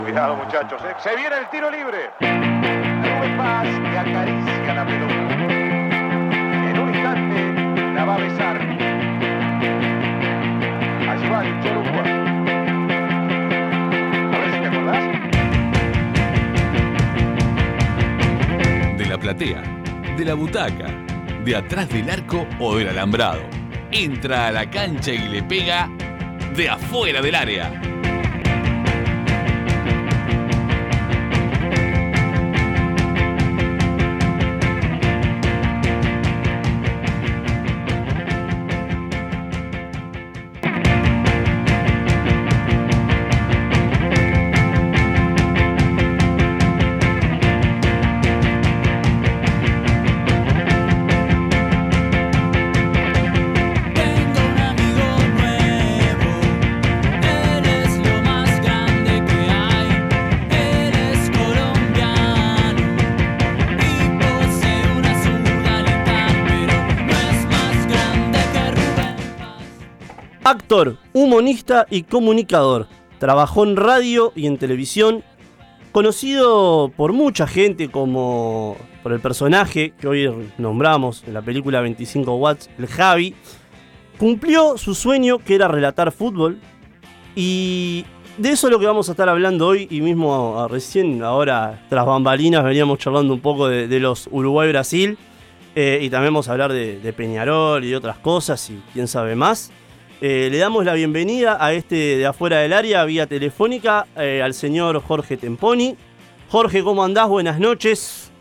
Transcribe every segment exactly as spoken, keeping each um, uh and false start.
Cuidado, muchachos, ¿eh? Se viene el tiro libre. Rubén Paz le acaricia la pelota. En un instante la va a besar. Allí va el Chorúa. A ver si te acordás. De la platea, de la butaca, de atrás del arco o del alambrado. Entra a la cancha y le pega de afuera del área. Actor, humorista y comunicador. Trabajó en radio y en televisión. Conocido por mucha gente como por el personaje que hoy nombramos en la película veinticinco watts, el Javi. Cumplió su sueño, que era relatar fútbol. Y de eso es lo que vamos a estar hablando hoy. Y mismo recién, ahora, tras bambalinas, veníamos charlando un poco de, de los Uruguay-Brasil. Eh, y también vamos a hablar de, de Peñarol y de otras cosas y quién sabe más. Eh, le damos la bienvenida a este de afuera del área, vía telefónica, eh, al señor Jorge Temponi. Jorge, ¿cómo andás? Buenas noches.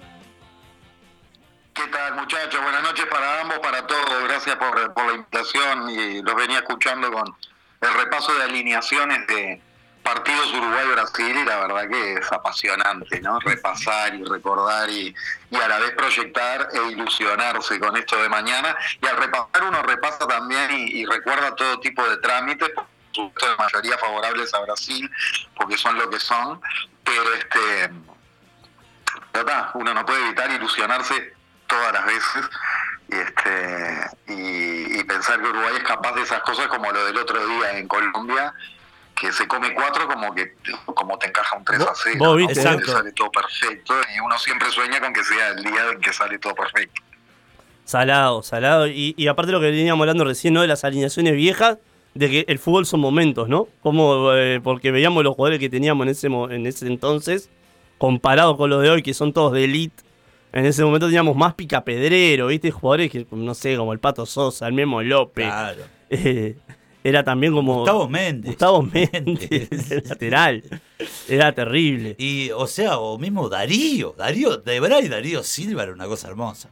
¿Qué tal, muchachos? Buenas noches para ambos, para todos. Gracias por, por la invitación y los venía escuchando con el repaso de alineaciones de partidos Uruguay-Brasil y la verdad que es apasionante, ¿no? Repasar y recordar y, y a la vez proyectar e ilusionarse con esto de mañana. Y al repasar uno repasa también y, y recuerda todo tipo de trámites, por supuesto de mayoría favorables a Brasil, porque son lo que son, pero este, ¿verdad? Uno no puede evitar ilusionarse todas las veces y, este, y, y pensar que Uruguay es capaz de esas cosas como lo del otro día en Colombia, que se come cuatro como que como te encaja un tres a cero, ¿Vos ¿no? viste? Que sale todo perfecto y uno siempre sueña con que sea el día en que sale todo perfecto. Salado, salado. Y, y aparte lo que veníamos hablando recién, ¿no? De las alineaciones viejas, de que el fútbol son momentos, ¿no? Como, eh, porque veíamos los jugadores que teníamos en ese, en ese entonces, comparados con los de hoy, que son todos de elite. En ese momento teníamos más picapedrero, ¿viste? Jugadores que, no sé, como el Pato Sosa, el Memo López. Claro. Eh, Era también como... Gustavo Méndez. Gustavo Méndez, el lateral. Era terrible. Y, o sea, o mismo Darío. Darío, de verdad, y Darío Silva era una cosa hermosa.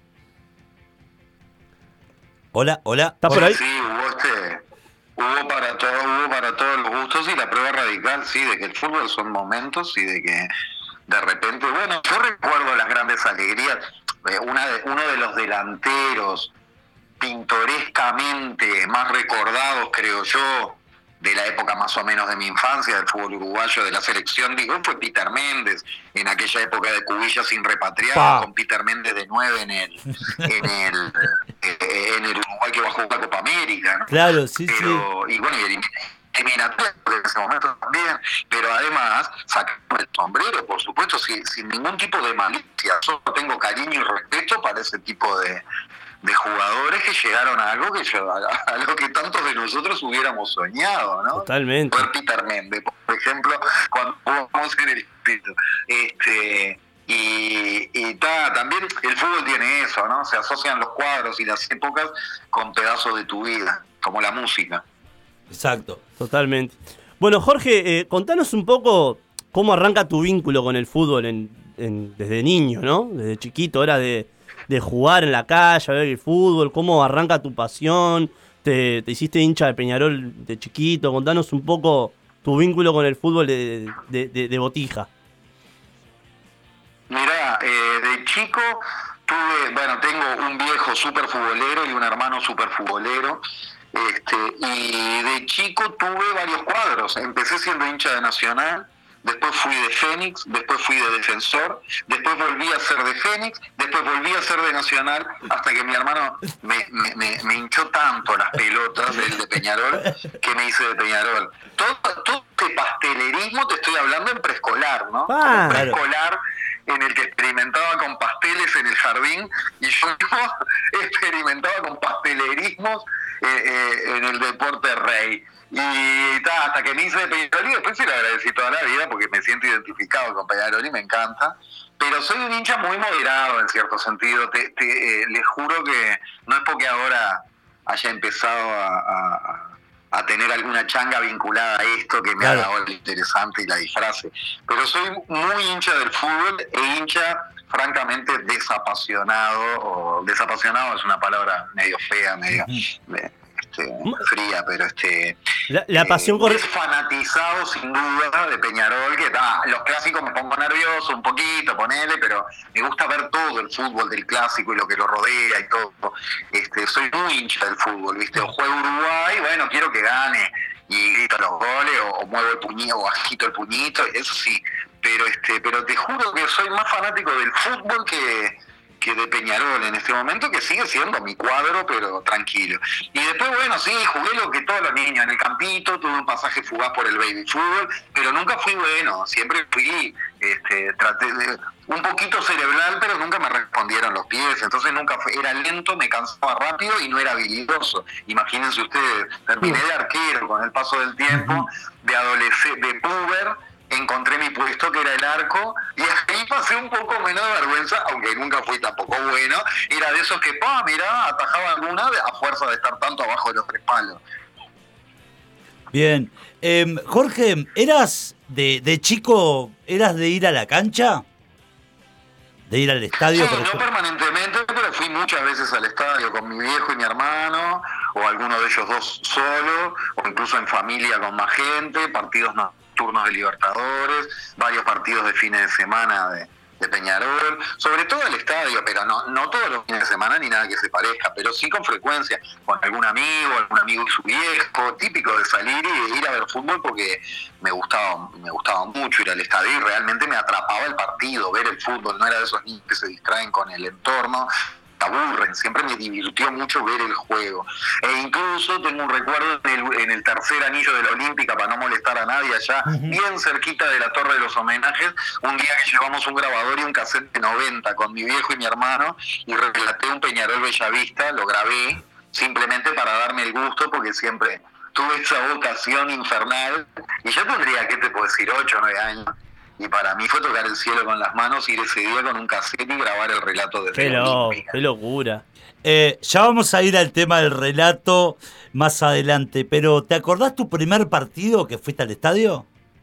Hola, hola. ¿Estás por ahí? Sí, hubo este... Hubo para, todo, hubo para todos los gustos y la prueba radical, sí, de que el fútbol son momentos y de que de repente... Bueno, yo recuerdo las grandes alegrías. Eh, una de, uno de los delanteros pintorescamente más recordados, creo yo, de la época más o menos de mi infancia, del fútbol uruguayo, de la selección, digo, fue Peter Méndez, en aquella época de Cubilla sin repatriar, Pa. con Peter Méndez de nueve en el en el, eh, en el Uruguay que bajó la Copa América, ¿no? Claro, sí, Pero, sí. Y bueno, y el eliminatorio en ese momento también, pero además sacamos el sombrero, por supuesto, sin, sin ningún tipo de malicia. Yo tengo cariño y respeto para ese tipo de de jugadores que llegaron a algo que yo, a, a lo que tantos de nosotros hubiéramos soñado, ¿no? Totalmente. Por Peter Méndez, por ejemplo, cuando jugamos en el espíritu. Este, y y ta, también el fútbol tiene eso, ¿no? Se asocian los cuadros y las épocas con pedazos de tu vida, como la música. Exacto. Totalmente. Bueno, Jorge, eh, contanos un poco cómo arranca tu vínculo con el fútbol en, en, desde niño, ¿no? Desde chiquito, era de... de jugar en la calle, ver el fútbol, cómo arranca tu pasión, te, te hiciste hincha de Peñarol de chiquito, contanos un poco tu vínculo con el fútbol de, de, de, de Botija. Mirá, eh, de chico tuve, bueno, tengo un viejo súper futbolero y un hermano súper futbolero, este, y de chico tuve varios cuadros, empecé siendo hincha de Nacional, después fui de Fénix, después fui de Defensor, después volví a ser de Fénix, después volví a ser de Nacional, hasta que mi hermano me, me, me, me hinchó tanto las pelotas, el de Peñarol, que me hice de Peñarol. Todo, todo este pastelerismo te estoy hablando en preescolar, ¿no? Ah, preescolar en el que experimentaba con pasteles en el jardín, y yo mismo experimentaba con pastelerismos eh, eh, en el deporte rey. Y ta, hasta que me hice de Peñarol, y después se lo agradecí toda la vida porque me siento identificado con Peñarol y me encanta. Pero soy un hincha muy moderado en cierto sentido. Te, te, eh, les juro que no es porque ahora haya empezado a, a, a tener alguna changa vinculada a esto que me Claro. haga ahora interesante y la disfrace. Pero soy muy hincha del fútbol e hincha francamente desapasionado, o desapasionado es una palabra medio fea, medio de, este, fría, pero este La, la pasión eh, corre... es fanatizado sin duda de Peñarol, que ta, los clásicos me pongo nervioso un poquito, ponele, pero me gusta ver todo el fútbol del clásico y lo que lo rodea y todo. Este, soy muy hincha del fútbol, ¿viste? O juega Uruguay, bueno, quiero que gane y grito los goles, o, o muevo el puñito, o agito el puñito, eso sí. Pero este, pero te juro que soy más fanático del fútbol que, que de Peñarol en este momento, que sigue siendo mi cuadro, pero tranquilo. Y después, bueno, sí, jugué lo que todos los niños, en el campito, tuve un pasaje fugaz por el baby fútbol, pero nunca fui bueno, siempre fui, este, traté de, un poquito cerebral, pero nunca me respondieron los pies, entonces nunca fue, era lento, me cansaba rápido y no era habilidoso. Imagínense ustedes, terminé de arquero con el paso del tiempo, de adolescente, de puber, encontré mi puesto que era el arco y ahí pasé un poco menos de vergüenza, aunque nunca fui tampoco bueno. Era de esos que, pa, mirá, atajaba alguna a fuerza de estar tanto abajo de los tres palos. Bien. Eh, Jorge, ¿eras de, de chico, eras de ir a la cancha? ¿De ir al estadio? Sí, por no ejemplo? permanentemente, pero fui muchas veces al estadio con mi viejo y mi hermano, o alguno de ellos dos solo, o incluso en familia con más gente, partidos nocturnos de Libertadores, varios partidos de fines de semana de, de Peñarol, sobre todo el estadio, pero no, no todos los fines de semana ni nada que se parezca, pero sí con frecuencia, con algún amigo, algún amigo y su viejo, típico de salir y de ir a ver fútbol porque me gustaba, me gustaba mucho ir al estadio y realmente me atrapaba el partido, ver el fútbol, no era de esos niños que se distraen con el entorno, aburren, siempre me divirtió mucho ver el juego. E incluso tengo un recuerdo en el, en el tercer anillo de la Olímpica, para no molestar a nadie allá, uh-huh. bien cerquita de la Torre de los Homenajes, un día que llevamos un grabador y un cassette de noventa con mi viejo y mi hermano, y relaté un Peñarol Bellavista, lo grabé, simplemente para darme el gusto, porque siempre tuve esa vocación infernal, y yo tendría, ¿qué te puedo decir?, ocho o nueve años. Y para mí fue tocar el cielo con las manos, ir ese día con un cassette y grabar el relato de Qué, la lo, Olímpica. qué locura. Eh, ya vamos a ir al tema del relato más adelante, pero ¿te acordás tu primer partido que fuiste al estadio?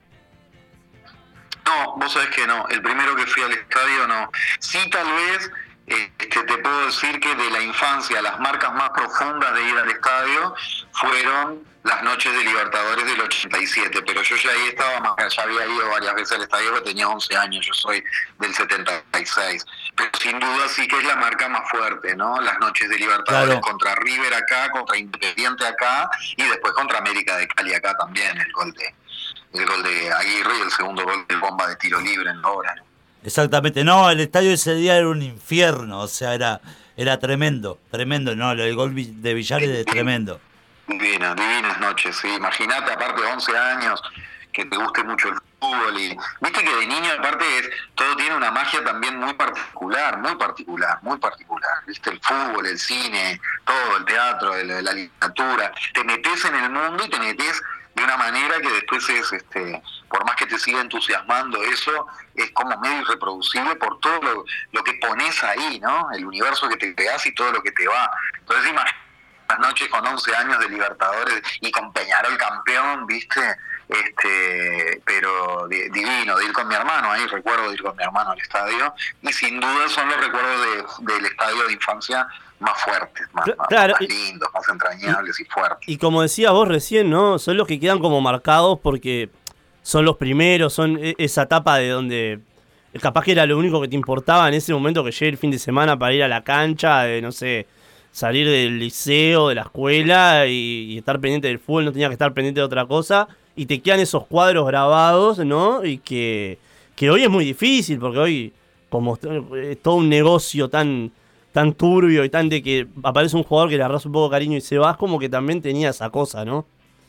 No, vos sabés que no. El primero que fui al estadio no. Sí, tal vez, eh, que te puedo decir que de la infancia las marcas más profundas de ir al estadio fueron las noches de Libertadores del ochenta y siete, pero yo ya ahí estaba más, ya había ido varias veces al estadio porque tenía once años, yo soy del setenta y seis, pero sin duda sí que es la marca más fuerte, ¿no? Las noches de Libertadores, claro, contra River acá, contra Independiente acá y después contra América de Cali acá también, el gol de el gol de Aguirre y el segundo gol del bomba de tiro libre en Lora, ¿no? Exactamente, no, el estadio ese día era un infierno, o sea, era era tremendo, tremendo, no, el gol de Villares es tremendo. Divina, divinas noches, sí. Imagínate, aparte de once años, que te guste mucho el fútbol y viste que de niño aparte es, todo tiene una magia también muy particular, muy particular, muy particular, viste, el fútbol, el cine, todo, el teatro, el, la literatura, te metes en el mundo y te metes de una manera que después es, este, por más que te siga entusiasmando eso, es como medio irreproducible por todo lo, lo que pones ahí, ¿no? El universo que te creas y todo lo que te va. Entonces imagínate las noches con once años de Libertadores y con Peñarol campeón, viste, este, pero divino, de ir con mi hermano, ahí recuerdo de ir con mi hermano al estadio, y sin duda son los recuerdos de, del estadio de infancia más fuertes, más, claro, más lindos, más entrañables y, y fuertes. Y como decías vos recién, ¿no? Son los que quedan como marcados porque son los primeros, son esa etapa de donde capaz que era lo único que te importaba en ese momento, que llegue el fin de semana para ir a la cancha, de, no sé, salir del liceo, de la escuela y, y estar pendiente del fútbol, no tenía que estar pendiente de otra cosa. y te quedan esos cuadros grabados, ¿no? Y que, que hoy es muy difícil, porque hoy, como es todo un negocio tan, tan turbio y tan de que aparece un jugador que le agarras un poco de cariño y se va, como que también tenía esa cosa, ¿no?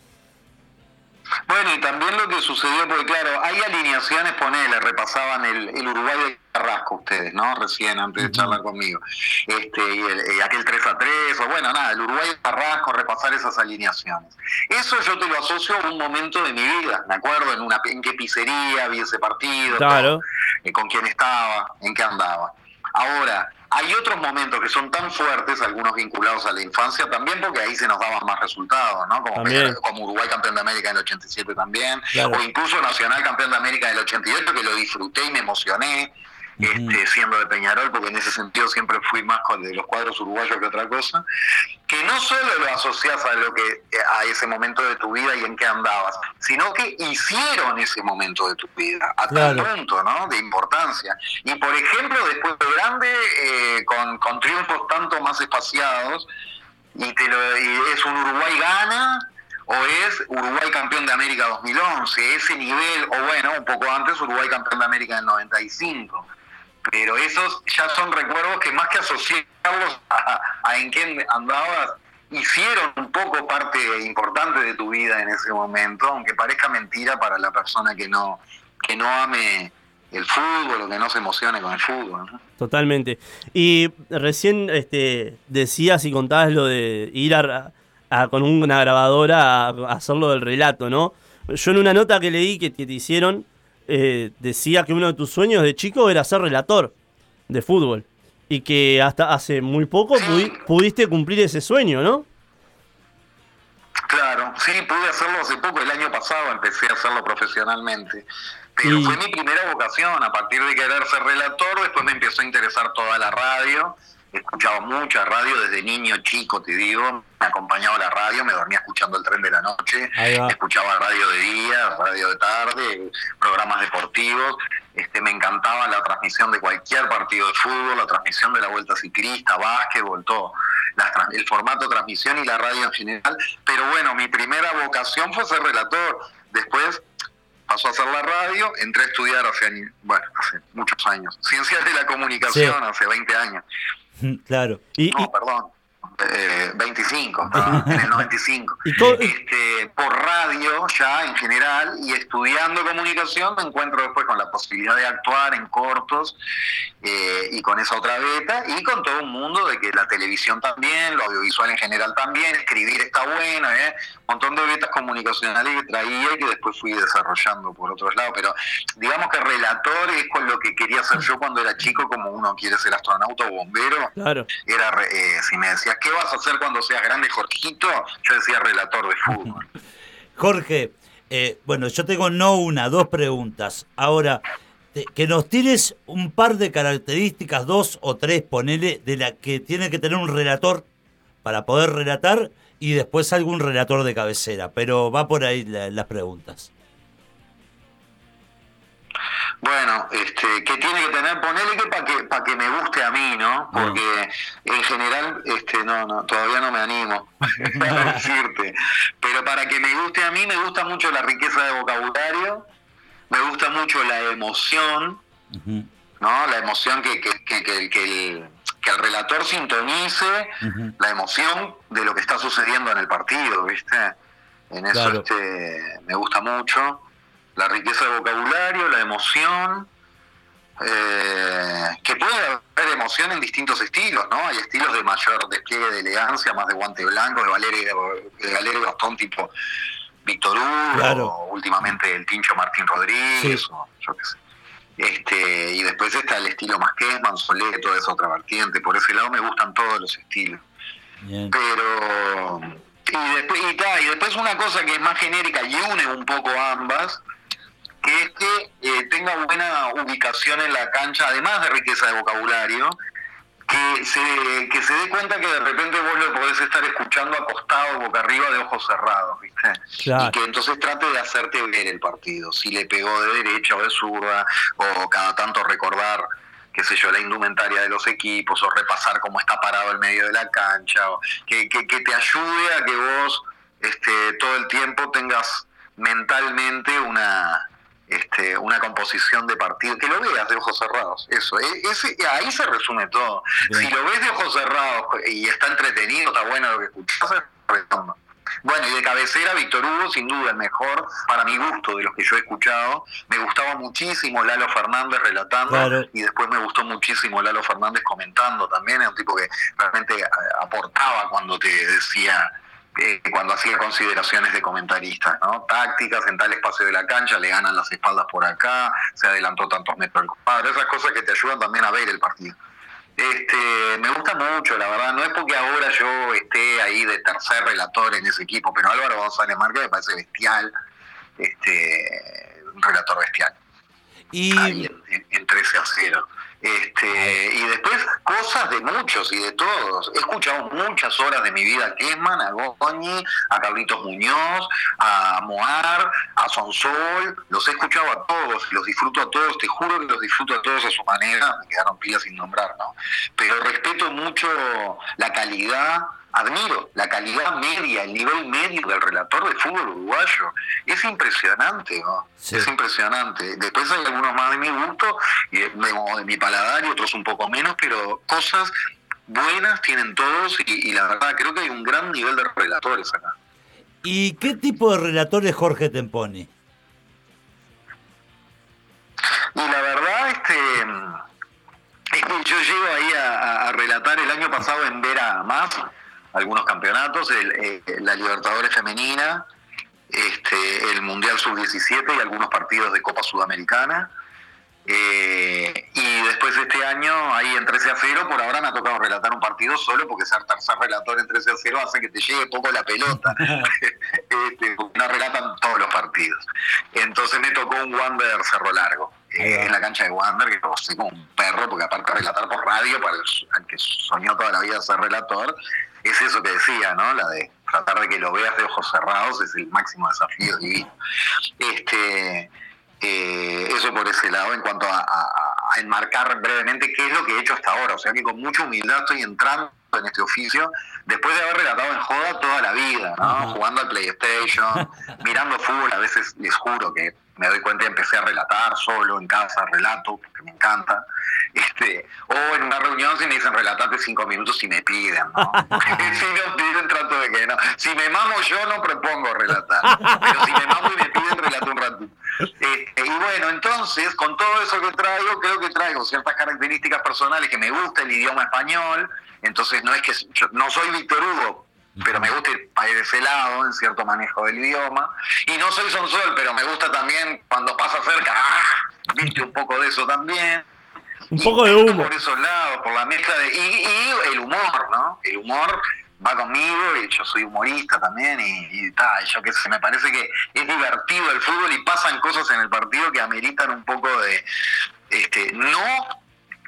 Bueno, y también lo que sucedió, porque claro, hay alineaciones, ponele, repasaban el, el Uruguay de Carrasco ustedes, ¿no? Recién, antes de charlar conmigo. Este, y, el, y aquel tres a tres, o bueno, nada, el Uruguay de Carrasco, repasar esas alineaciones. Eso yo te lo asocio a un momento de mi vida, me acuerdo, en una en qué pizzería vi ese partido, claro. todo, eh, con quién estaba, en qué andaba. Ahora, hay otros momentos que son tan fuertes, algunos vinculados a la infancia también, porque ahí se nos daban más resultados, ¿no? Como, pegar, como Uruguay campeón de América en el ochenta y siete también, claro. O incluso Nacional campeón de América en el ochenta y ocho, que lo disfruté y me emocioné, uh-huh. este, siendo de Peñarol, porque en ese sentido siempre fui más con de los cuadros uruguayos que otra cosa, que no solo lo asocias a lo que a ese momento de tu vida y en qué andabas, sino que hicieron ese momento de tu vida, a claro. tal punto, ¿no? De importancia. Y por ejemplo, después de grande, eh, con, con triunfos tanto más espaciados, y, te lo, y es un Uruguay gana, o es Uruguay campeón de América dos mil once, ese nivel, o bueno, un poco antes Uruguay campeón de América del noventa y cinco. Pero esos ya son recuerdos que más que asociarlos a, a en qué andabas, hicieron un poco parte importante de tu vida en ese momento, aunque parezca mentira para la persona que no que no ame el fútbol o que no se emocione con el fútbol, ¿no? Totalmente. Y recién este, decías y contabas lo de ir a, a, con una grabadora a, a hacerlo del relato, ¿no? Yo en una nota que leí que te, te hicieron... Eh, decía que uno de tus sueños de chico era ser relator de fútbol y que hasta hace muy poco pudi- pudiste cumplir ese sueño, ¿no? Claro, sí, pude hacerlo hace poco, el año pasado empecé a hacerlo profesionalmente, pero y... fue mi primera vocación. A partir de querer ser relator, después me empezó a interesar toda la radio. Escuchaba mucha radio desde niño chico, te digo, me acompañaba la radio, me dormía escuchando el tren de la noche, escuchaba radio de día, radio de tarde, programas deportivos, este, me encantaba la transmisión de cualquier partido de fútbol, la transmisión de la vuelta ciclista, básquetbol, todo, la, el formato de transmisión y la radio en general, pero bueno, mi primera vocación fue ser relator. Después pasó a hacer la radio, entré a estudiar hace, bueno, hace muchos años, Ciencias de la Comunicación, sí. Hace veinte años. Claro. Y, no, y... perdón, eh, veinticinco, ¿no? En el noventa y cinco. ¿Y todo... este, por radio ya en general, y estudiando comunicación me encuentro después con la posibilidad de actuar en cortos, eh, y con esa otra beta, y con todo un mundo de que la televisión también, lo audiovisual en general también, escribir está bueno, ¿eh? Un montón de betas comunicacionales que traía y que después fui desarrollando por otros lados, pero digamos que relator es con lo que quería hacer yo cuando era chico, como uno quiere ser astronauta o bombero. Claro. Era, eh, si me decías, ¿qué vas a hacer cuando seas grande, Jorgito? Yo decía relator de fútbol. Jorge, eh, bueno, yo tengo no una, dos preguntas. Ahora, te, que nos tires un par de características, dos o tres, ponele, de la que tiene que tener un relator para poder relatar, y después algún relator de cabecera, pero va por ahí la, las preguntas. Bueno, este, que tiene que tener, ponele que para que para que me guste a mí, ¿no? Porque en general, este, no, no, todavía no me animo a decirte. Pero para que me guste a mí, me gusta mucho la riqueza de vocabulario, me gusta mucho la emoción, uh-huh. ¿no? La emoción que, que, que, que, que el que el relator sintonice, uh-huh. la emoción de lo que está sucediendo en el partido, ¿viste? En eso, claro. este, me gusta mucho. La riqueza de vocabulario, la emoción, eh, que puede haber emoción en distintos estilos, ¿no? Hay estilos de mayor despliegue de elegancia, más de guante blanco, de Valerio, de Valerio Gastón tipo Víctor Hugo, claro. O últimamente el Tincho Martín Rodríguez, sí. O yo qué sé. Este, y después está el estilo más que es Manzoleto, es otra vertiente. Por ese lado me gustan todos los estilos. Bien. Pero y después, y, ta, y después una cosa que es más genérica y une un poco ambas, que es que eh, tenga buena ubicación en la cancha, además de riqueza de vocabulario, que se que se dé cuenta que de repente vos lo podés estar escuchando acostado, boca arriba, de ojos cerrados, ¿viste? Claro. Y que entonces trate de hacerte ver el partido, si le pegó de derecha o de zurda, o cada tanto recordar, qué sé yo, la indumentaria de los equipos, o repasar cómo está parado el medio de la cancha, o que, que, que te ayude a que vos este, todo el tiempo tengas mentalmente una este, una composición de partido, que lo veas de ojos cerrados, eso, ese, ahí se resume todo. Bien. Si lo ves de ojos cerrados y está entretenido, está bueno lo que escuchás, es redondo. Bueno, y de cabecera, Víctor Hugo, sin duda el mejor, para mi gusto, de los que yo he escuchado. Me gustaba muchísimo Lalo Fernández relatando, claro. Y después me gustó muchísimo Lalo Fernández comentando también. Era un tipo que realmente aportaba cuando te decía, eh, cuando hacía consideraciones de comentaristas, ¿no? Tácticas, en tal espacio de la cancha, le ganan las espaldas por acá, se adelantó tantos metros el cuadro, esas cosas que te ayudan también a ver el partido. Este, me gusta mucho, la verdad, no es porque ahora yo esté ahí de tercer relator en ese equipo, pero Álvaro González Márquez me parece bestial, este, un relator bestial. Y ahí en, en, en trece a cero. Este, y después cosas de muchos y de todos. He escuchado muchas horas de mi vida a Kessman, a Goñi, a Carlitos Muñoz, a Moar, a Sonsol. Los he escuchado a todos, los disfruto a todos, te juro que los disfruto a todos a su manera. Me quedaron pilas sin nombrar, ¿no? Pero respeto mucho la calidad, admiro la calidad media, el nivel medio del relator de fútbol uruguayo. Es impresionante, ¿no? Sí. Es impresionante. Después hay algunos más de mi gusto, y de, de mi paladar, y otros un poco menos, pero cosas buenas tienen todos, y, y la verdad creo que hay un gran nivel de relatores acá. ¿Y qué tipo de relator es Jorge Temponi? Y la verdad, este... es que yo llego ahí a, a relatar el año pasado en Vera Más algunos campeonatos, el, eh, la Libertadores Femenina, este, el Mundial sub diecisiete y algunos partidos de Copa Sudamericana. Eh, y después este año, ahí en trece a cero, por ahora me ha tocado relatar un partido solo, porque ser tercer relator en trece a cero hace que te llegue poco la pelota. este, no relatan todos los partidos. Entonces me tocó un Wander Cerro Largo. Eh, en la cancha de Wander, que lo sé como un perro, porque aparte de relatar por radio, para el, el que soñó toda la vida ser relator, es eso que decía, ¿no? La de tratar de que lo veas de ojos cerrados es el máximo desafío divino. Este, eh, eso por ese lado, en cuanto a, a, a enmarcar brevemente qué es lo que he hecho hasta ahora. O sea que con mucha humildad estoy entrando en este oficio, después de haber relatado en joda toda la vida, ¿no? Uh-huh. Jugando al PlayStation, mirando fútbol, a veces les juro que me doy cuenta y empecé a relatar solo en casa, relato, porque me encanta. Este, o en una reunión si me dicen relatate cinco minutos y me piden, ¿no? Si me piden trato de que no. Si me mamo yo no propongo relatar, pero si me mamo y me piden relato un ratito. Este, y bueno, entonces, con todo eso que traigo, creo que traigo ciertas características personales, que me gusta el idioma español, entonces no es que yo no soy Víctor Hugo, pero me gusta ir para ese lado en cierto manejo del idioma, y no soy Sonsol, pero me gusta también cuando pasa cerca, ¡ah! Viste un poco de eso también, un y poco de humo por esos lados, por la mezcla de y, y el humor, ¿no? El humor va conmigo, y yo soy humorista también, y, y tal, yo qué sé, me parece que es divertido el fútbol y pasan cosas en el partido que ameritan un poco de, este, no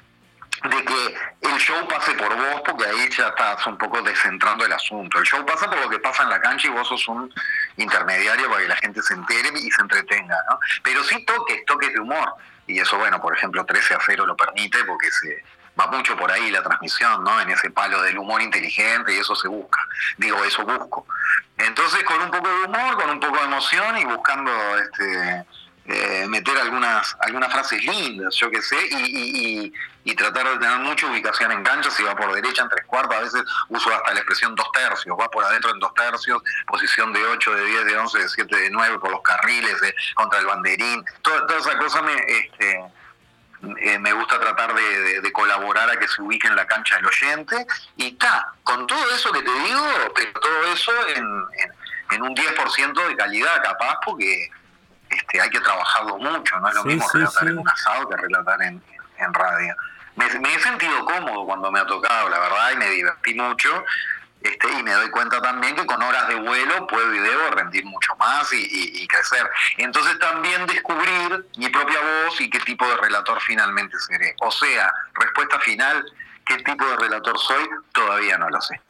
de que el show pase por vos, porque ahí ya estás un poco descentrando el asunto. El show pasa por lo que pasa en la cancha y vos sos un intermediario para que la gente se entere y se entretenga, ¿no? Pero sí toques, toques de humor. Y eso, bueno, por ejemplo, trece a cero lo permite, porque se va mucho por ahí la transmisión, ¿no? En ese palo del humor inteligente, y eso se busca. Digo, eso busco. Entonces, con un poco de humor, con un poco de emoción, y buscando este eh, meter algunas algunas frases lindas, yo qué sé, y, y, y, y tratar de tener mucha ubicación en cancha. Si va por derecha en tres cuartos, a veces uso hasta la expresión dos tercios, va por adentro en dos tercios, posición de ocho, de diez, de once, de siete, de nueve, por los carriles, de, contra el banderín, toda, toda esa cosa me... este Eh, me gusta tratar de, de, de colaborar a que se ubique en la cancha el oyente, y ta, con todo eso que te digo, pero todo eso en, en, en un diez por ciento de calidad capaz, porque este, hay que trabajarlo mucho, no es lo sí, mismo sí, relatar sí. en un asado que relatar en, en, en radio. Me, me he sentido cómodo cuando me ha tocado, la verdad, y me divertí mucho. Este, y me doy cuenta también que con horas de vuelo puedo y debo rendir mucho más y, y, y crecer. Entonces también descubrir mi propia voz y qué tipo de relator finalmente seré. O sea, respuesta final, ¿qué tipo de relator soy? Todavía no lo sé.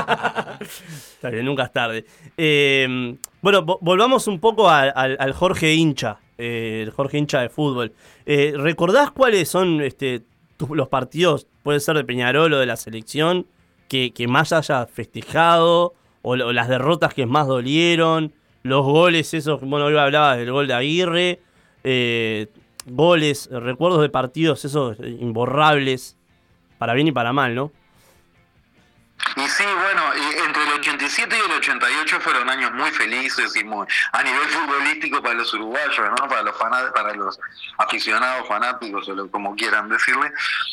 Está bien, nunca es tarde. Eh, bueno, vo- volvamos un poco a, a, al Jorge hincha, eh, el Jorge hincha de fútbol. Eh, ¿Recordás cuáles son este, tu, los partidos, puede ser de Peñarol o de la selección, que, que más haya festejado, o, o las derrotas que más dolieron, los goles esos, bueno, hoy hablabas del gol de Aguirre, eh, goles, recuerdos de partidos esos imborrables, para bien y para mal, ¿no? Y sí, bueno, y entre el ochenta y siete y el ochenta y ocho fueron años muy felices y muy a nivel futbolístico para los uruguayos, ¿no? Para los fanat- para los aficionados, fanáticos o lo, como quieran decirle.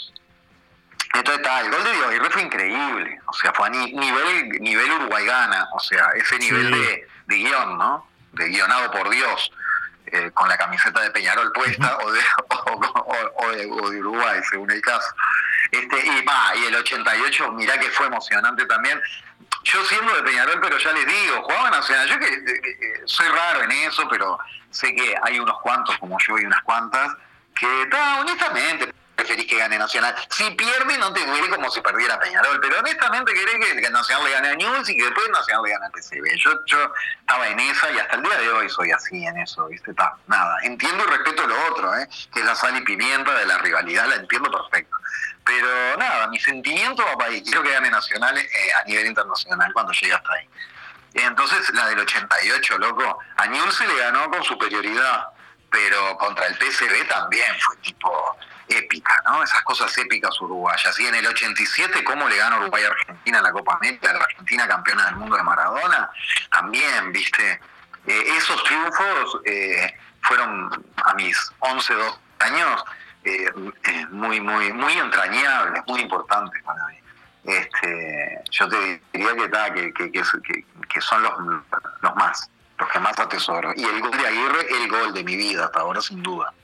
Entonces está, el gol de Diego Aguirre fue increíble, o sea, fue a ni, nivel nivel Uruguay-Gana, o sea, ese nivel Sí. de, de guión, ¿no? De guionado por Dios, eh, con la camiseta de Peñarol puesta o de, o, o, o de, o de Uruguay, según el caso. Este, y, bah, y el ochenta y ocho, mirá que fue emocionante también. Yo siendo de Peñarol, pero ya les digo, jugaba Nacional, yo que eh, eh, soy raro en eso, pero sé que hay unos cuantos como yo y unas cuantas que, ta, honestamente, preferís que gane Nacional. Si pierde no te duele como si perdiera Peñarol, pero honestamente querés que, que Nacional le gane a Newell's y que después Nacional le gane al P C B. Yo, yo estaba en esa y hasta el día de hoy soy así en eso, ¿viste? Ta, nada, entiendo y respeto lo otro, ¿eh? Que es la sal y pimienta de la rivalidad, la entiendo perfecto. Pero nada, mi sentimiento va para ahí. Quiero que gane Nacional eh, a nivel internacional cuando llegue hasta ahí. Entonces, la del ochenta y ocho, loco, a Newell's se le ganó con superioridad, pero contra el P C B también fue tipo épica, ¿no? Esas cosas épicas uruguayas. Y en el ochenta y siete, ¿cómo le gana Uruguay a Argentina en la Copa América? La Argentina campeona del mundo de Maradona, también, ¿viste? Eh, esos triunfos eh, fueron a mis once, doce años eh, eh, muy, muy, muy entrañables, muy importantes para mí. Este, yo te diría que, ta, que, que, que, que, que son los, los más, los que más atesoro. Y el gol de Aguirre, el gol de mi vida hasta ahora, sin duda.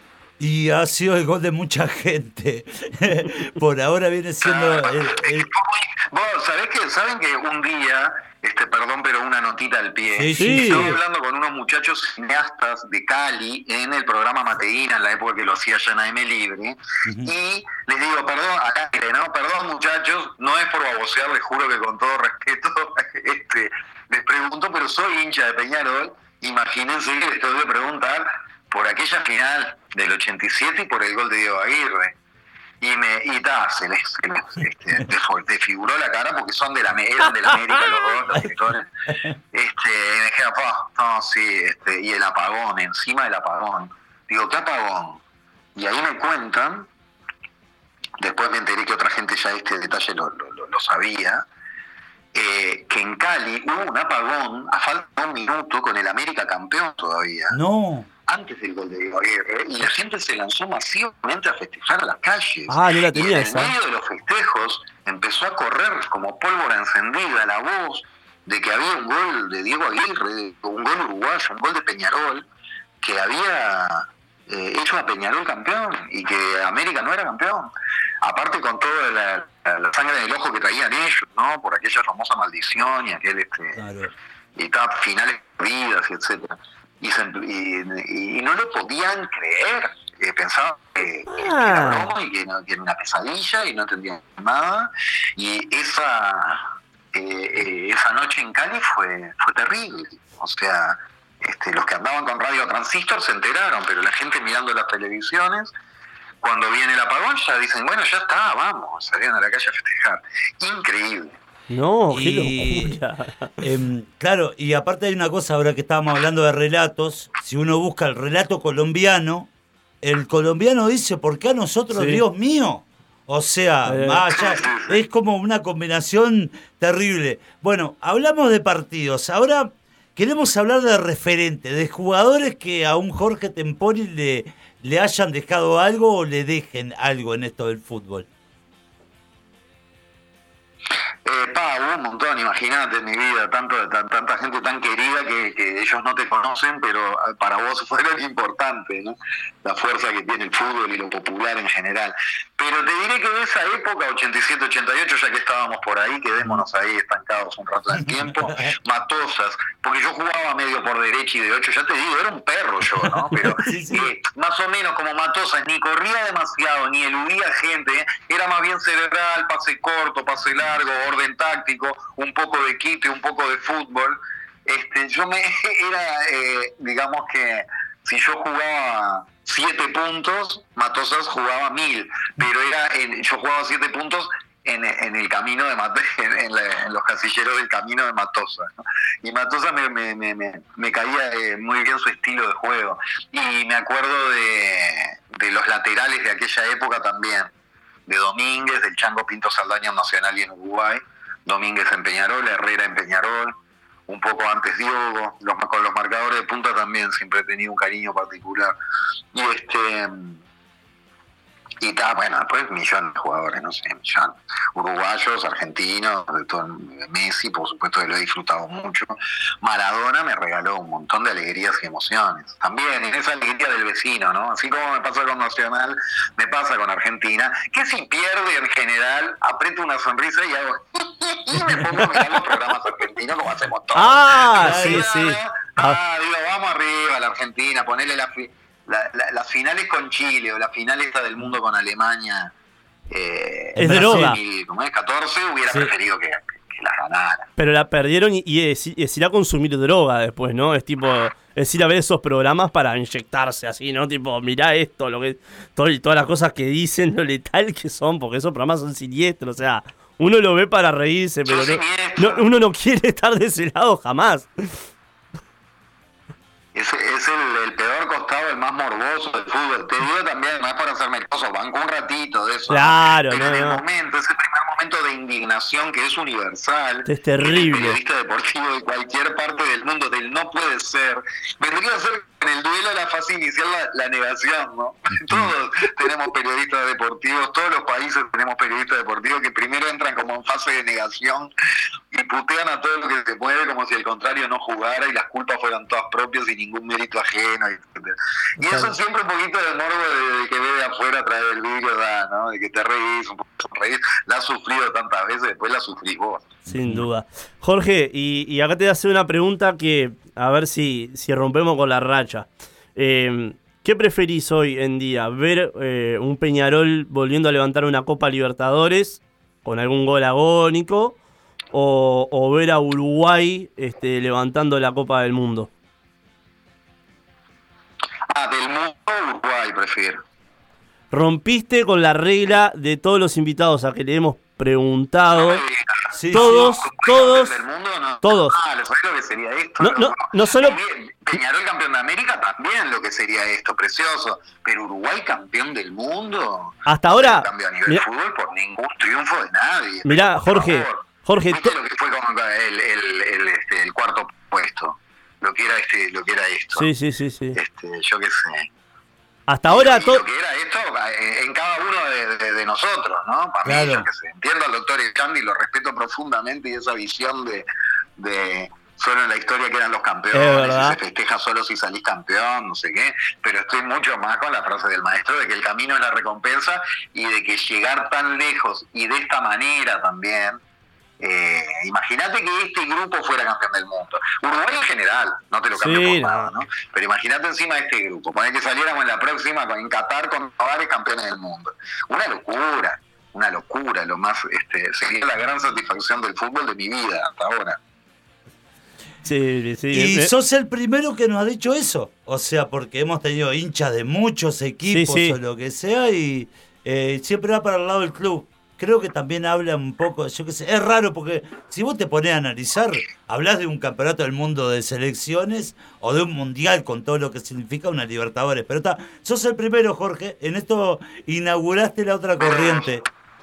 Y ha sido el gol de mucha gente. Por ahora viene siendo... El, el... Vos, ¿sabés que, ¿saben que un día, este, perdón, pero una notita al pie? Sí, sí. Estaba hablando con unos muchachos cineastas de Cali en el programa Mateína, en la época que lo hacía ya en A M Libre, uh-huh. Y les digo, perdón, acá, ¿no? Perdón, muchachos, no es por babosear, les juro que con todo respeto, este, les pregunto, pero soy hincha de Peñarol, imagínense que les tengo que preguntar por aquella final del ochenta y siete y por el gol de Diego Aguirre. Y me y ta, se les, se les este, desfiguró la cara porque son de la eran de la América los dos, los directores. Este, y me dijeron, oh, no, sí, este, y el apagón, encima del apagón. Digo, ¿qué apagón? Y ahí me cuentan, después me enteré que otra gente ya este detalle lo, lo, lo sabía, eh, que en Cali hubo un apagón a falta de un minuto con el América campeón todavía. No. Antes del gol de Diego Aguirre, y la gente se lanzó masivamente a festejar a las calles. Ah, no la tenía y en esa. el medio de los festejos empezó a correr como pólvora encendida la voz de que había un gol de Diego Aguirre, un gol uruguayo, un gol de Peñarol, que había eh, hecho a Peñarol campeón y que América no era campeón. Aparte con toda la, la, la sangre del ojo que traían ellos, ¿no? Por aquella famosa maldición y aquel este Claro. y tal, finales perdidas, y etcétera. Y, se, y, y no lo podían creer, eh, pensaban que, ah. que era broma y que, no, que era una pesadilla y no entendían nada. Y esa eh, eh, esa noche en Cali fue fue terrible. O sea, este, los que andaban con Radio Transistor se enteraron, pero la gente mirando las televisiones, cuando viene el apagón ya dicen, bueno, ya está, vamos, salieron a la calle a festejar. Increíble. No, qué y, locura. Eh, claro, y aparte hay una cosa, ahora que estábamos hablando de relatos, si uno busca el relato colombiano, el colombiano dice, ¿por qué a nosotros, sí. Dios mío? O sea, eh. más allá, es como una combinación terrible. Bueno, hablamos de partidos, ahora queremos hablar de referentes, de jugadores que a un Jorge Temponi le, le hayan dejado algo o le dejen algo en esto del fútbol. Eh, pa, hubo un montón, imagínate en mi vida, tanto, tan, tanta gente tan querida que, que ellos no te conocen, pero para vos fue lo importante, ¿no? La fuerza que tiene el fútbol y lo popular en general. Pero te diré que de esa época, ochenta y siete ochenta y ocho, ya que estábamos por ahí, quedémonos ahí estancados un rato en el tiempo, Matosas, porque yo jugaba medio por derecha y de ocho, ya te digo, era un perro yo, ¿no? Pero sí, sí. Eh, más o menos como Matosas, ni corría demasiado, ni eludía gente, ¿eh? Era más bien cerebral, pase corto, pase largo, orden táctico, un poco de quite, un poco de fútbol. Este, yo me era, eh, digamos que si yo jugaba siete puntos, Matosas jugaba mil, pero era en, yo jugaba siete puntos en, en el camino de Mat- en, en, la, en los casilleros del camino de Matosas, ¿no? Y Matosas me, me, me, me, me caía eh, muy bien su estilo de juego. Y me acuerdo de, de los laterales de aquella época también, de Domínguez, del Chango Pinto Saldaña en Nacional y en Uruguay, Domínguez en Peñarol, Herrera en Peñarol, un poco antes Diogo, los, con los marcadores de punta también siempre he tenido un cariño particular. Y este y está, bueno, después millones de jugadores, no sé, millones, uruguayos, argentinos, de todo, Messi, por supuesto que lo he disfrutado mucho. Maradona me regaló un montón de alegrías y emociones. También en esa alegría del vecino, ¿no? Así como me pasa con Nacional, me pasa con Argentina, que si pierde en general, aprieto una sonrisa y hago y me pongo a mirar los programas argentinos como hacemos todos. Ah, sí, digo, sí. Ah, digo, vamos arriba, la Argentina, ponele la, la, la, las finales con Chile o la final esta del mundo con Alemania. Eh, Es droga. Como es catorce, hubiera Sí. preferido que, que las ganara. Pero la perdieron y, y es, es ir a consumir droga después, ¿no? Es tipo, es ir a ver esos programas para inyectarse así, ¿no? Tipo, mirá esto, lo que todo, y todas las cosas que dicen, lo letal que son, porque esos programas son siniestros, o sea, uno lo ve para reírse, pero Son no, siniestros. no- uno no quiere estar de ese lado jamás. Es, es el, el peor costado, el más morboso del fútbol. Te digo también, no es para hacerme el coso, banco un ratito de eso. Claro, Pero no, en el no. momento, ese primer momento de indignación que es universal. Es terrible. El periodista deportivo de cualquier parte del mundo, del no puede ser. Vendría a ser en el duelo la fase inicial la, la negación, ¿no? Todos tenemos periodistas deportivos, todos los países tenemos periodistas deportivos que primero entran como en fase de negación y putean a todo lo que se puede como si el contrario no jugara y las culpas fueran todas propias y ningún mérito ajeno, etcétera. Y Claro. eso siempre un poquito de morbo de, de que ve de afuera a través del vidrio da, ¿no? De que te reís, un poco sonreís. La has sufrido tantas veces, después la sufrís vos. Sin duda. Jorge, y, y acá te voy a hacer una pregunta que, a ver si, si rompemos con la racha. Eh, ¿Qué preferís hoy en día? ¿Ver eh, un Peñarol volviendo a levantar una Copa Libertadores con algún gol agónico? ¿O, o ver a Uruguay este, levantando la Copa del Mundo? Ah, del mundo Uruguay prefiero. Rompiste con la regla de todos los invitados a que le hemos preguntado. Sí, Todos, sí. todos, del mundo, no. todos. Ah, ¿sabés lo que sería esto? No, no, no solo- También, Peñarol campeón de América también lo que sería esto, precioso. Pero Uruguay campeón del mundo. Hasta ahora, No cambio a nivel mirá- fútbol por ningún triunfo de nadie. Mirá, Por Jorge, favor. Jorge, ¿Viste to- lo que fue con el, el, el, este, el cuarto puesto? Lo que era este, lo que era esto. Sí, sí, sí, sí. Este, yo qué sé. Hasta ahora Y to- lo que era esto eh, en cada uno de, de- de nosotros, ¿no? Para Claro. mí, yo que sé, entiendo al doctor Echandi, lo respeto profundamente y esa visión de, de solo en la historia que eran los Es campeones, verdad. y se festeja solo si salís campeón, no sé qué, pero estoy mucho más con la frase del maestro de que el camino es la recompensa y de que llegar tan lejos y de esta manera también. Eh, imagínate que este grupo fuera campeón del mundo. Uruguay en general, no te lo cambio Sí, por no. nada, ¿no? Pero imagínate encima de este grupo, poner que saliéramos en la próxima con- en Qatar con varios campeones del mundo. Una locura, una locura, lo más, este, sería la gran satisfacción del fútbol de mi vida hasta ahora. Sí, sí. Y eh, sos el primero que nos ha dicho eso. O sea, porque hemos tenido hinchas de muchos equipos Sí, sí. o lo que sea y eh, siempre va para el lado del club. Creo que también habla un poco, yo qué sé, es raro porque si vos te pones a analizar, hablas de un campeonato del mundo de selecciones o de un mundial con todo lo que significa una Libertadores. Pero está, sos el primero, Jorge, en esto inauguraste la otra corriente.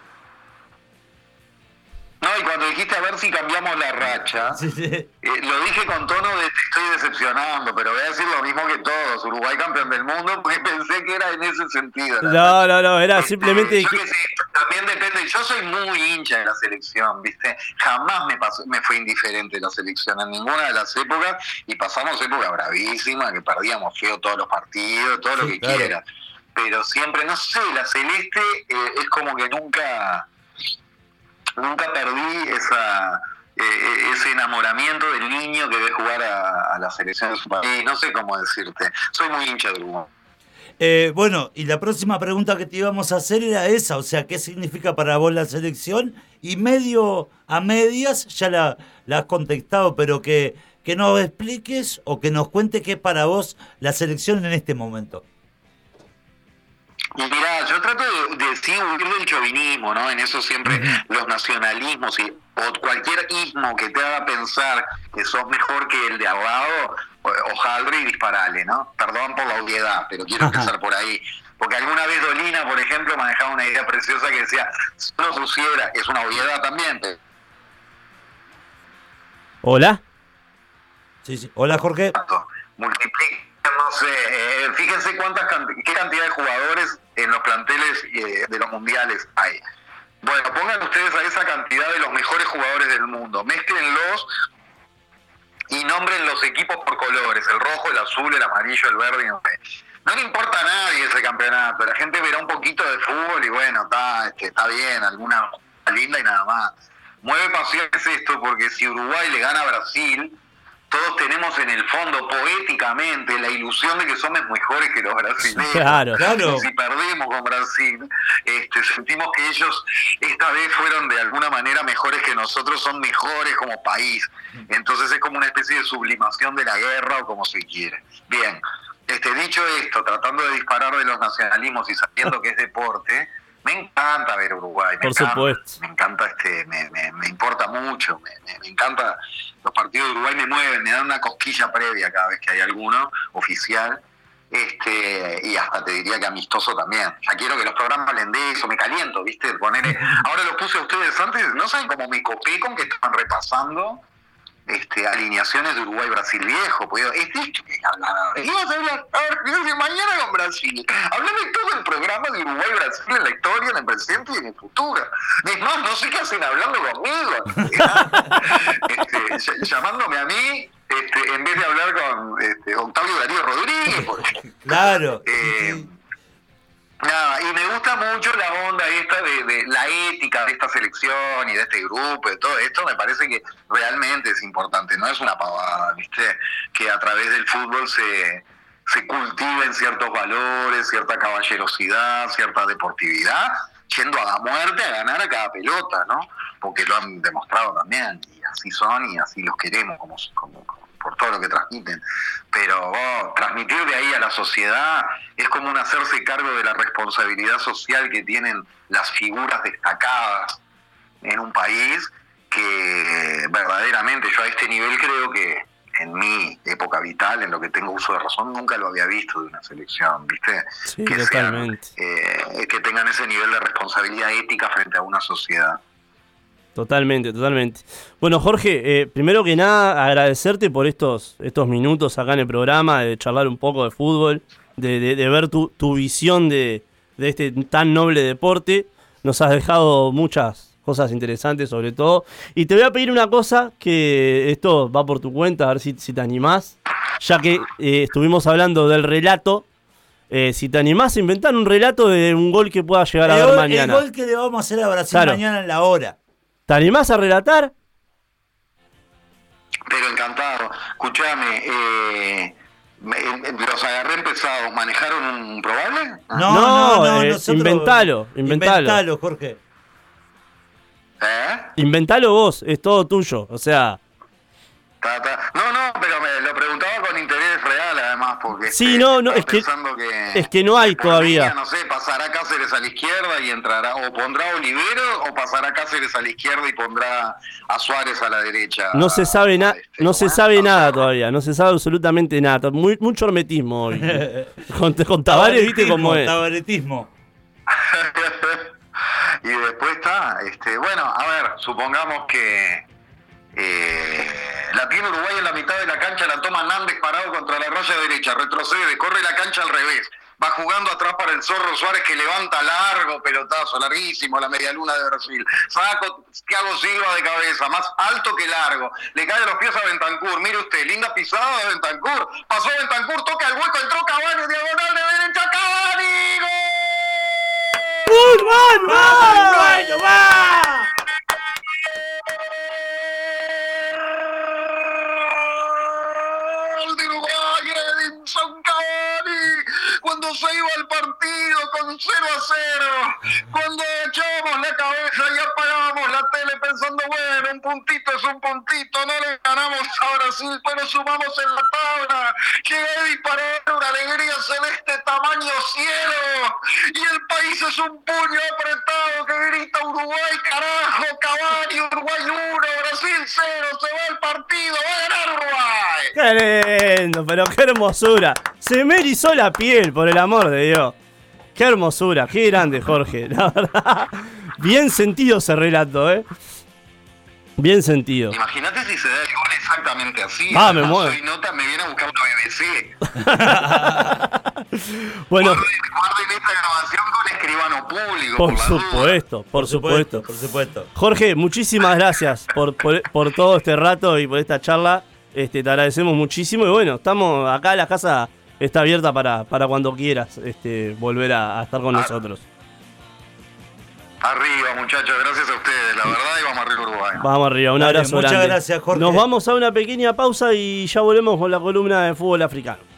No, y cuando dijiste a ver si cambiamos la racha, Sí, sí. eh, lo dije con tono de te estoy decepcionando, pero voy a decir lo mismo que todos, Uruguay campeón del mundo, porque pensé que era en ese sentido. la No, no, no, era Este, simplemente yo que- qué sé, también depende, yo soy muy hincha de la selección, ¿viste? Jamás me pasó, me fue indiferente la selección en ninguna de las épocas y pasamos épocas bravísimas, que perdíamos feo todos los partidos, todo lo Sí, que claro. quiera. Pero siempre, no sé, la celeste eh, es como que nunca, nunca perdí esa eh, ese enamoramiento del niño que ve jugar a, a la selección de su país. No sé cómo decirte, soy muy hincha de Uruguay. Eh, bueno, y la próxima pregunta que te íbamos a hacer era esa, o sea, ¿qué significa para vos la selección? Y medio a medias ya la, la has contestado, pero que, que nos expliques o que nos cuente qué es para vos la selección en este momento. Y mirá, yo trato de, de sí huir del chauvinismo, ¿no? En eso siempre los nacionalismos y, o cualquier ismo que te haga pensar que sos mejor que el de abogado, hojaldre y disparale, ¿no? Perdón por la obviedad, pero quiero empezar por ahí. Porque alguna vez Dolina, por ejemplo, manejaba una idea preciosa que decía, si uno pusiera, es una obviedad también. Pero... ¿Hola? Sí, sí. Hola, Jorge. Multiplica, no sé, eh, fíjense cuántas qué cantidad de jugadores en los planteles eh, de los mundiales hay. Bueno, pongan ustedes a esa cantidad de los mejores jugadores del mundo, mézclenlos y nombren los equipos por colores, el rojo, el azul, el amarillo, el verde, no sé. No le importa a nadie ese campeonato, la gente verá un poquito de fútbol y bueno, está este, está bien, alguna linda y nada más. Mueve pasiones esto porque si Uruguay le gana a Brasil, todos tenemos en el fondo, poéticamente, la ilusión de que somos mejores que los brasileños. Claro, claro. Y si perdemos con Brasil, este, sentimos que ellos esta vez fueron de alguna manera mejores que nosotros, son mejores como país. Entonces es como una especie de sublimación de la guerra o como se quiere. Bien, este, dicho esto, tratando de disparar de los nacionalismos y sabiendo que es deporte, me encanta ver Uruguay, me Por encanta, supuesto. me encanta, este, me, me, me importa mucho, me, me, me encanta, los partidos de Uruguay me mueven, me dan una cosquilla previa cada vez que hay alguno oficial, este, y hasta te diría que amistoso también. Ya quiero que los programas hablen de eso, me caliento, ¿viste? Poner, ahora los puse a ustedes antes, no saben cómo me copé con que estaban repasando este, alineaciones de Uruguay-Brasil viejo, pues es de esto que hablaba. Ibas a hablar, a ver, desde mañana con Brasil. Hablame todo el programa de Uruguay-Brasil en la historia, en el presente y en el futuro. Es más, no sé qué hacen hablando conmigo. este, llamándome a mí, este, en vez de hablar con este, Octavio Darío Rodríguez. Porque, Claro. eh, Nada, y me gusta mucho la onda esta de, de la ética de esta selección y de este grupo, de todo esto, me parece que realmente es importante, no es una pavada, ¿viste? Que a través del fútbol se, se cultiven ciertos valores, cierta caballerosidad, cierta deportividad, yendo a la muerte a ganar a cada pelota, ¿no? Porque lo han demostrado también, y así son y así los queremos, como, como, como por todo lo que transmiten. Pero oh, transmitir de ahí a la sociedad es como un hacerse cargo de la responsabilidad social que tienen las figuras destacadas en un país que verdaderamente yo a este nivel creo que en mi época vital, en lo que tengo uso de razón, nunca lo había visto de una selección, ¿viste? Sí, que totalmente. Sean, eh, que tengan ese nivel de responsabilidad ética frente a una sociedad. Totalmente, totalmente. Bueno, Jorge, eh, primero que nada, agradecerte por estos, estos minutos acá en el programa, de charlar un poco de fútbol, de, de, de ver tu, tu visión de, de este tan noble deporte. Nos has dejado muchas cosas interesantes sobre todo. Y te voy a pedir una cosa, que esto va por tu cuenta, a ver si, si te animás. Ya que eh, estuvimos hablando del relato, eh, si te animás a inventar un relato de un gol que pueda llegar a El ver gol- mañana. El gol que le vamos a hacer a Brasil Claro. mañana en la hora. ¿Te animás a relatar? Pero encantado. Escuchame, eh, me- los agarré empezados. ¿Manejaron un probable? No, no, no. eh, nosotros- inventalo, inventalo. Inventalo, Jorge. ¿Eh? Inventalo vos, es todo tuyo. O sea, Ta, ta. No, no, pero me lo preguntaba con interés real además, porque Sí, este, no, no, estaba es que- pensando que, es que no hay por todavía. línea, no sé, pasará Cáceres a la izquierda y entrará, o pondrá a Olivero, o pasará Cáceres a la izquierda y pondrá a Suárez a la derecha. no se sabe nada, Este, no se ¿cómo es? sabe No, nada no. todavía, no se sabe absolutamente nada. Muy, mucho hermetismo hoy. con, con Tavares, viste cómo es. Tabaretismo. Y después está, este, bueno, a ver, supongamos que eh, la tiene Uruguay en la mitad de la cancha, la toma Nández parado contra la raya derecha, retrocede, corre la cancha al revés, va jugando atrás para el Zorro Suárez que levanta largo, pelotazo, larguísimo, la medialuna de Brasil. Saco Thiago Silva de cabeza, más alto que largo, le cae a los pies a Bentancur, mire usted, linda pisada de Bentancur, pasó Bentancur, toca el hueco, entró Cavani, diagonal de derecha, Cavani, ¡gol! ¡Bueno, va! Gol de Uruguay, Edinson Cavani, cuando se iba el partido con cero a cero, cuando echábamos la cabeza y apagábamos la tele, pensando, bueno, un puntito es un puntito, no le ganamos a Brasil, pero sumamos en la tabla, que Eddie para él una alegría celeste tamaño cielo, y el país es un puño apretado que grita Uruguay, carajo, Cavani, Uruguay uno, Brasil cero, se va el partido, va a ganar Uruguay. Qué lindo, pero qué hermosura. Se me erizó la piel, por el amor de Dios. Qué hermosura, qué grande, Jorge. La verdad, bien sentido ese relato, ¿eh? Bien sentido. Imagínate si se da el gol exactamente así. Ah, me muero. Soy nota, me viene a buscar una B B C. Bueno, Guarden, guarden esta grabación con escribano público. por por la supuesto, por Por supuesto, supuesto. por supuesto. Jorge, muchísimas gracias por, por, por todo este rato y por esta charla. Este, te agradecemos muchísimo. Y bueno, estamos acá, la casa está abierta para, para cuando quieras este, volver a, a estar con Ah. nosotros. Arriba, muchachos, gracias a ustedes. La verdad, y vamos arriba Uruguay. Vamos arriba, un Dale, abrazo muchas grande. gracias, Jorge. Nos vamos a una pequeña pausa y ya volvemos con la columna de fútbol africano.